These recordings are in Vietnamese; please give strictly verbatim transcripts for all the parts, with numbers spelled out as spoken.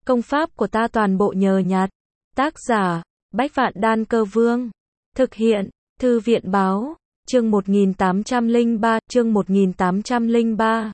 Công pháp của ta toàn bộ nhờ nhặt. Tác giả, Bách Vạn Đan Cơ Vương. Thực hiện, Thư viện Báo, chương một nghìn tám trăm lẻ ba, chương một nghìn tám trăm lẻ ba.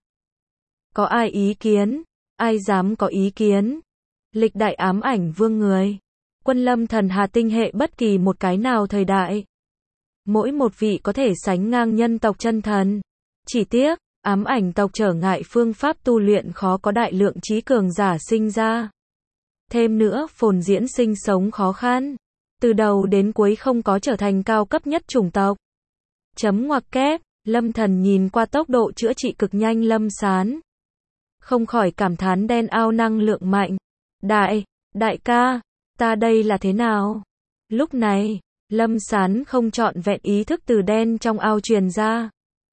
Có ai ý kiến? Ai dám có ý kiến? Lịch đại ám ảnh vương người. Quân lâm thần hà tinh hệ bất kỳ một cái nào thời đại. Mỗi một vị có thể sánh ngang nhân tộc chân thần. Chỉ tiếc, ám ảnh tộc trở ngại phương pháp tu luyện khó có đại lượng trí cường giả sinh ra. Thêm nữa, phồn diễn sinh sống khó khăn. Từ đầu đến cuối không có trở thành cao cấp nhất chủng tộc. Chấm ngoặc kép, Lâm Thần nhìn qua tốc độ chữa trị cực nhanh Lâm Sán. Không khỏi cảm thán đen ao năng lượng mạnh. Đại, đại ca, ta đây là thế nào? Lúc này, Lâm Sán không trọn vẹn ý thức từ đen trong ao truyền ra.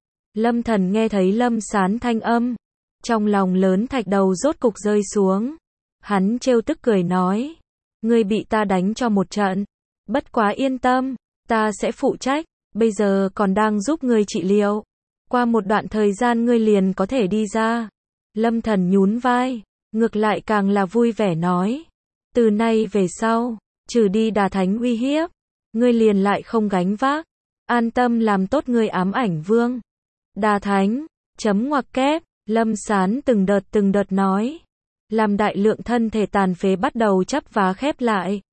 Lâm Thần nghe thấy Lâm Sán thanh âm. Trong lòng lớn thạch đầu rốt cục rơi xuống. Hắn trêu tức cười nói. Ngươi bị ta đánh cho một trận. Bất quá yên tâm, ta sẽ phụ trách. Bây giờ còn đang giúp ngươi trị liệu. Qua một đoạn thời gian ngươi liền có thể đi ra. Lâm Thần nhún vai. Ngược lại càng là vui vẻ nói. Từ nay về sau, trừ đi đà thánh uy hiếp, ngươi liền lại không gánh vác. An tâm làm tốt ngươi ám ảnh vương. Đà thánh, chấm ngoặc kép, Lâm Sán từng đợt từng đợt nói. Làm đại lượng thân thể tàn phế bắt đầu chắp vá khép lại.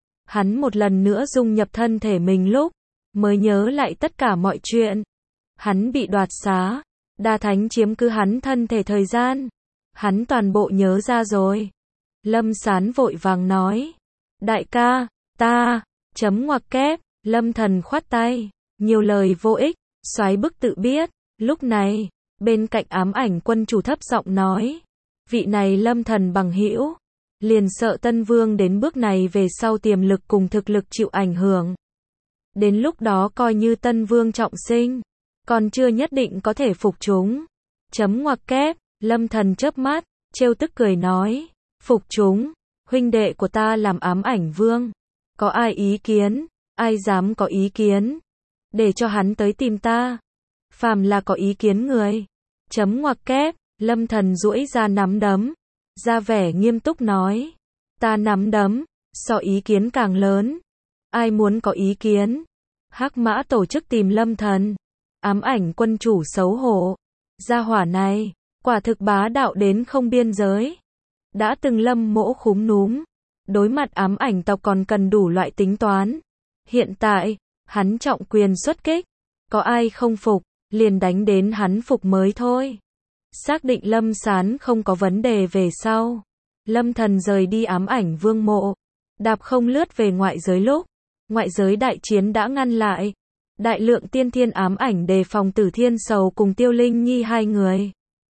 Hắn một lần nữa dung nhập thân thể mình lúc, mới nhớ lại tất cả mọi chuyện. Hắn bị đoạt xá, đà thánh chiếm cứ hắn thân thể thời gian. Hắn toàn bộ nhớ ra rồi. Lâm Sán vội vàng nói. Đại ca, ta, chấm ngoặc kép, Lâm Thần khoát tay. Nhiều lời vô ích, xoáy bức tự biết. Lúc này, bên cạnh ám ảnh quân chủ thấp giọng nói. Vị này Lâm Thần bằng hữu, liền sợ Tân Vương đến bước này về sau tiềm lực cùng thực lực chịu ảnh hưởng. Đến lúc đó coi như Tân Vương trọng sinh, còn chưa nhất định có thể phục chúng. Chấm ngoặc kép, Lâm Thần chớp mắt, trêu tức cười nói. Phục chúng, huynh đệ của ta làm ám ảnh vương. Có ai ý kiến? Ai dám có ý kiến? Để cho hắn tới tìm ta. Phàm là có ý kiến người. Chấm ngoặc kép, Lâm Thần duỗi ra nắm đấm. Ra vẻ nghiêm túc nói. Ta nắm đấm, so ý kiến càng lớn. Ai muốn có ý kiến? Hắc Mã tổ chức tìm Lâm Thần. Ám ảnh quân chủ xấu hổ. Gia hỏa này, quả thực bá đạo đến không biên giới. Đã từng Lâm Mỗ khúm núm. Đối mặt ám ảnh tộc còn cần đủ loại tính toán. Hiện tại, hắn trọng quyền xuất kích. Có ai không phục, liền đánh đến hắn phục mới thôi. Xác định Lâm Sán không có vấn đề về sau. Lâm Thần rời đi ám ảnh vương mộ. Đạp không lướt về ngoại giới lúc. Ngoại giới đại chiến đã ngăn lại. Đại lượng tiên thiên ám ảnh đề phòng Tử Thiên Sầu cùng Tiêu Linh Nhi hai người.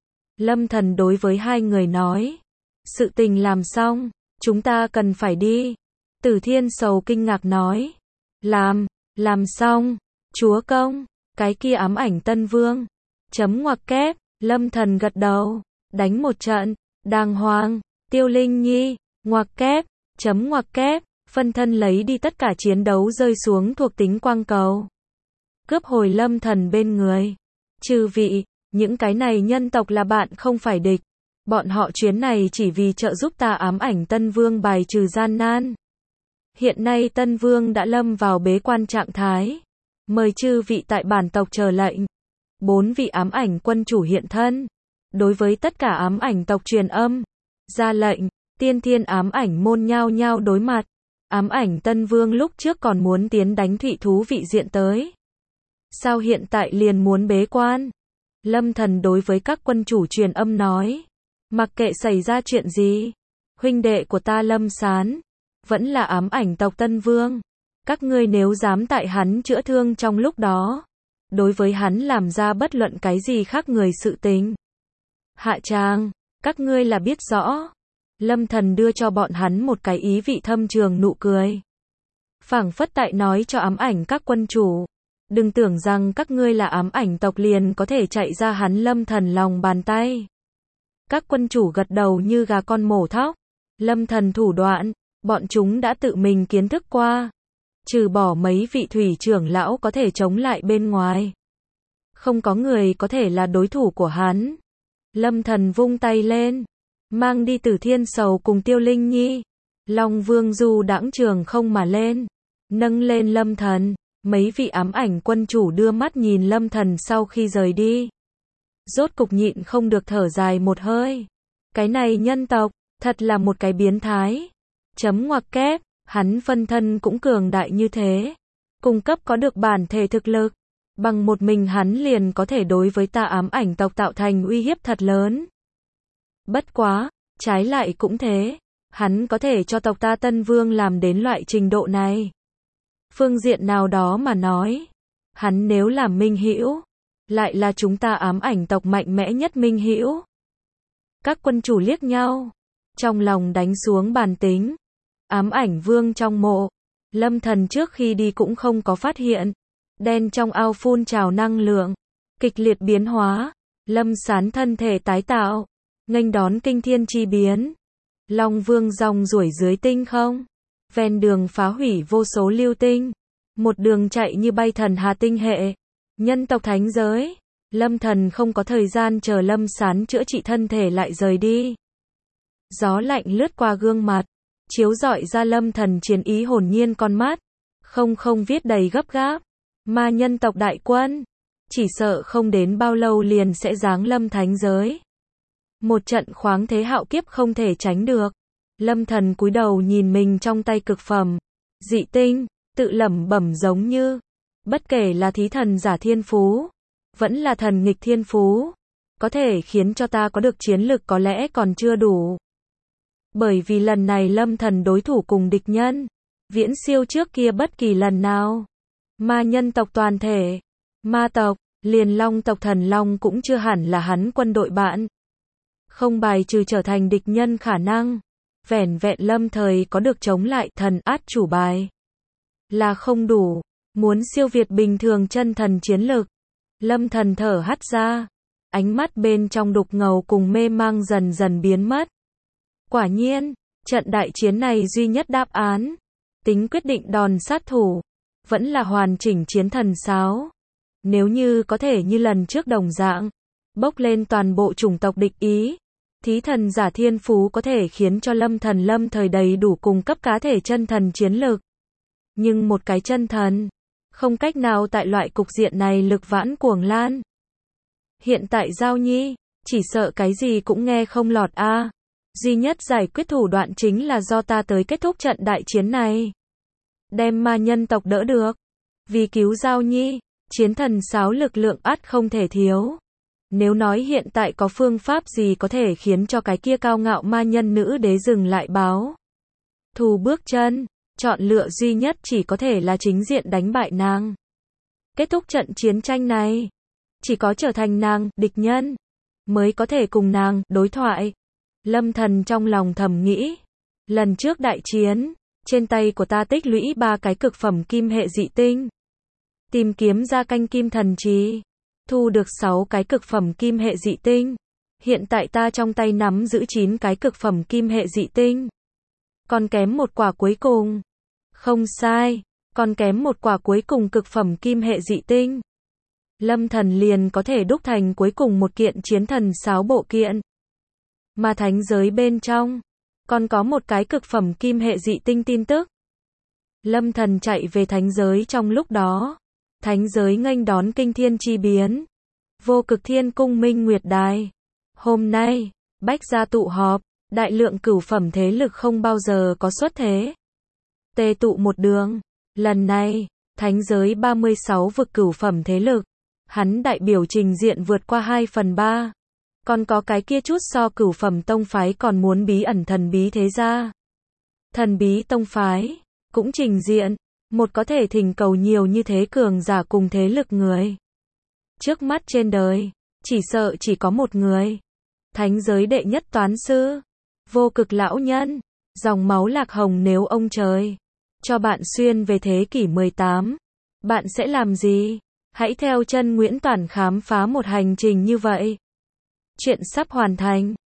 Lâm Thần đối với hai người nói. Sự tình làm xong, chúng ta cần phải đi. Tử Thiên Sầu kinh ngạc nói. Làm, làm xong, chúa công, cái kia ám ảnh Tân Vương. Chấm ngoặc kép, Lâm Thần gật đầu. Đánh một trận, đàng hoàng, Tiêu Linh Nhi, ngoặc kép, chấm ngoặc kép, phân thân lấy đi tất cả chiến đấu rơi xuống thuộc tính quang cầu. Cướp hồi Lâm Thần bên người. Chư vị, những cái này nhân tộc là bạn không phải địch. Bọn họ chuyến này chỉ vì trợ giúp ta ám ảnh Tân Vương bài trừ gian nan. Hiện nay Tân Vương đã lâm vào bế quan trạng thái. Mời chư vị tại bản tộc chờ lệnh. Bốn vị ám ảnh quân chủ hiện thân. Đối với tất cả ám ảnh tộc truyền âm. Ra lệnh, tiên thiên ám ảnh môn nhao nhao đối mặt. Ám ảnh Tân Vương lúc trước còn muốn tiến đánh thụy thú vị diện tới. Sao hiện tại liền muốn bế quan? Lâm Thần đối với các quân chủ truyền âm nói. Mặc kệ xảy ra chuyện gì. Huynh đệ của ta Lâm Sán. Vẫn là ám ảnh tộc Tân Vương. Các ngươi nếu dám tại hắn chữa thương trong lúc đó. Đối với hắn làm ra bất luận cái gì khác người sự tình. Hạ tràng, các ngươi là biết rõ. Lâm Thần đưa cho bọn hắn một cái ý vị thâm trường nụ cười. Phảng phất tại nói cho ám ảnh các quân chủ. Đừng tưởng rằng các ngươi là ám ảnh tộc liền có thể chạy ra hắn Lâm Thần lòng bàn tay. Các quân chủ gật đầu như gà con mổ thóc. Lâm Thần thủ đoạn, bọn chúng đã tự mình kiến thức qua. Trừ bỏ mấy vị thủy trưởng lão có thể chống lại bên ngoài. Không có người có thể là đối thủ của hắn. Lâm Thần vung tay lên. mang đi Tử Thiên Sầu cùng Tiêu Linh Nhi. Long Vương du đãng trường không mà lên, nâng lên Lâm Thần. Mấy vị ám ảnh quân chủ đưa mắt nhìn Lâm Thần sau khi rời đi. Rốt cục nhịn không được thở dài một hơi. Cái này nhân tộc, thật là một cái biến thái. Chấm ngoặc kép, hắn phân thân cũng cường đại như thế. Cung cấp có được bản thể thực lực. Bằng một mình hắn liền có thể đối với ta ám ảnh tộc tạo thành uy hiếp thật lớn. Bất quá, trái lại cũng thế. Hắn có thể cho tộc ta Tân Vương làm đến loại trình độ này. Phương diện nào đó mà nói, hắn nếu làm minh hữu, lại là chúng ta ám ảnh tộc mạnh mẽ nhất minh hữu. Các quân chủ liếc nhau, trong lòng đánh xuống bàn tính. Ám ảnh vương trong mộ, Lâm Thần trước khi đi cũng không có phát hiện. Đen trong ao phun trào năng lượng, kịch liệt biến hóa. Lâm Sán thân thể tái tạo, nghênh đón kinh thiên chi biến. Long Vương rong ruổi dưới tinh không, ven đường phá hủy vô số lưu tinh, một đường chạy như bay thần hà tinh hệ, nhân tộc thánh giới. Lâm Thần không có thời gian chờ Lâm Sán chữa trị thân thể lại rời đi. Gió lạnh lướt qua gương mặt, chiếu rọi ra Lâm Thần chiến ý hồn nhiên con mắt, không không viết đầy gấp gáp. Ma nhân tộc đại quân, chỉ sợ không đến bao lâu liền sẽ giáng lâm thánh giới. Một trận khoáng thế hạo kiếp không thể tránh được. Lâm Thần cúi đầu nhìn mình trong tay cực phẩm dị tinh, tự lẩm bẩm giống như, bất kể là thí thần giả thiên phú, vẫn là thần nghịch thiên phú, có thể khiến cho ta có được chiến lực có lẽ còn chưa đủ. Bởi vì lần này Lâm Thần đối thủ cùng địch nhân, viễn siêu trước kia bất kỳ lần nào. Ma nhân tộc toàn thể, ma tộc, liền long tộc thần long cũng chưa hẳn là hắn quân đội bạn. Không bài trừ trở thành địch nhân khả năng. Vẻn vẹn Lâm thời có được chống lại thần át chủ bài là không đủ. Muốn siêu việt bình thường chân thần chiến lực. Lâm Thần thở hắt ra, ánh mắt bên trong đục ngầu cùng mê mang dần dần biến mất. Quả nhiên, trận đại chiến này duy nhất đáp án, tính quyết định đòn sát thủ, vẫn là hoàn chỉnh chiến thần sáo. Nếu như có thể như lần trước đồng dạng, bốc lên toàn bộ chủng tộc địch ý, thí thần giả thiên phú có thể khiến cho Lâm Thần lâm thời đầy đủ cung cấp cá thể chân thần chiến lực. Nhưng một cái chân thần, không cách nào tại loại cục diện này lực vãn cuồng lan. Hiện tại Giao Nhi, chỉ sợ cái gì cũng nghe không lọt a. À. Duy nhất giải quyết thủ đoạn chính là do ta tới kết thúc trận đại chiến này. Đem ma nhân tộc đỡ được. Vì cứu Giao Nhi, chiến thần sáo lực lượng ắt không thể thiếu. Nếu nói hiện tại có phương pháp gì có thể khiến cho cái kia cao ngạo ma nhân nữ đế dừng lại báo thù bước chân, chọn lựa duy nhất chỉ có thể là chính diện đánh bại nàng. Kết thúc trận chiến tranh này, chỉ có trở thành nàng, địch nhân, mới có thể cùng nàng, đối thoại. Lâm Thần trong lòng thầm nghĩ, lần trước đại chiến, trên tay của ta tích lũy ba cái cực phẩm kim hệ dị tinh. Tìm kiếm ra canh kim thần trì, thu được sáu cái cực phẩm kim hệ dị tinh. Hiện tại ta trong tay nắm giữ chín cái cực phẩm kim hệ dị tinh. Còn kém một quả cuối cùng. Không sai, còn kém một quả cuối cùng cực phẩm kim hệ dị tinh. Lâm Thần liền có thể đúc thành cuối cùng một kiện chiến thần sáo bộ kiện. Mà thánh giới bên trong, còn có một cái cực phẩm kim hệ dị tinh tin tức. Lâm Thần chạy về thánh giới trong lúc đó. Thánh giới nghênh đón kinh thiên chi biến. Vô cực thiên cung minh nguyệt đài. Hôm nay, bách gia tụ họp, đại lượng cửu phẩm thế lực không bao giờ có xuất thế. Tề tụ một đường. Lần này, thánh giới ba mươi sáu vực cửu phẩm thế lực. Hắn đại biểu trình diện vượt qua hai phần ba. Còn có cái kia chút so cửu phẩm tông phái còn muốn bí ẩn thần bí thế gia. Thần bí tông phái, cũng trình diện. Một có thể thỉnh cầu nhiều như thế cường giả cùng thế lực người. Trước mắt trên đời, chỉ sợ chỉ có một người. Thánh giới đệ nhất toán sư. Vô cực lão nhân. Dòng máu lạc hồng nếu ông trời cho bạn xuyên về thế kỷ mười tám. Bạn sẽ làm gì? Hãy theo chân Nguyễn Toản khám phá một hành trình như vậy. Chuyện sắp hoàn thành.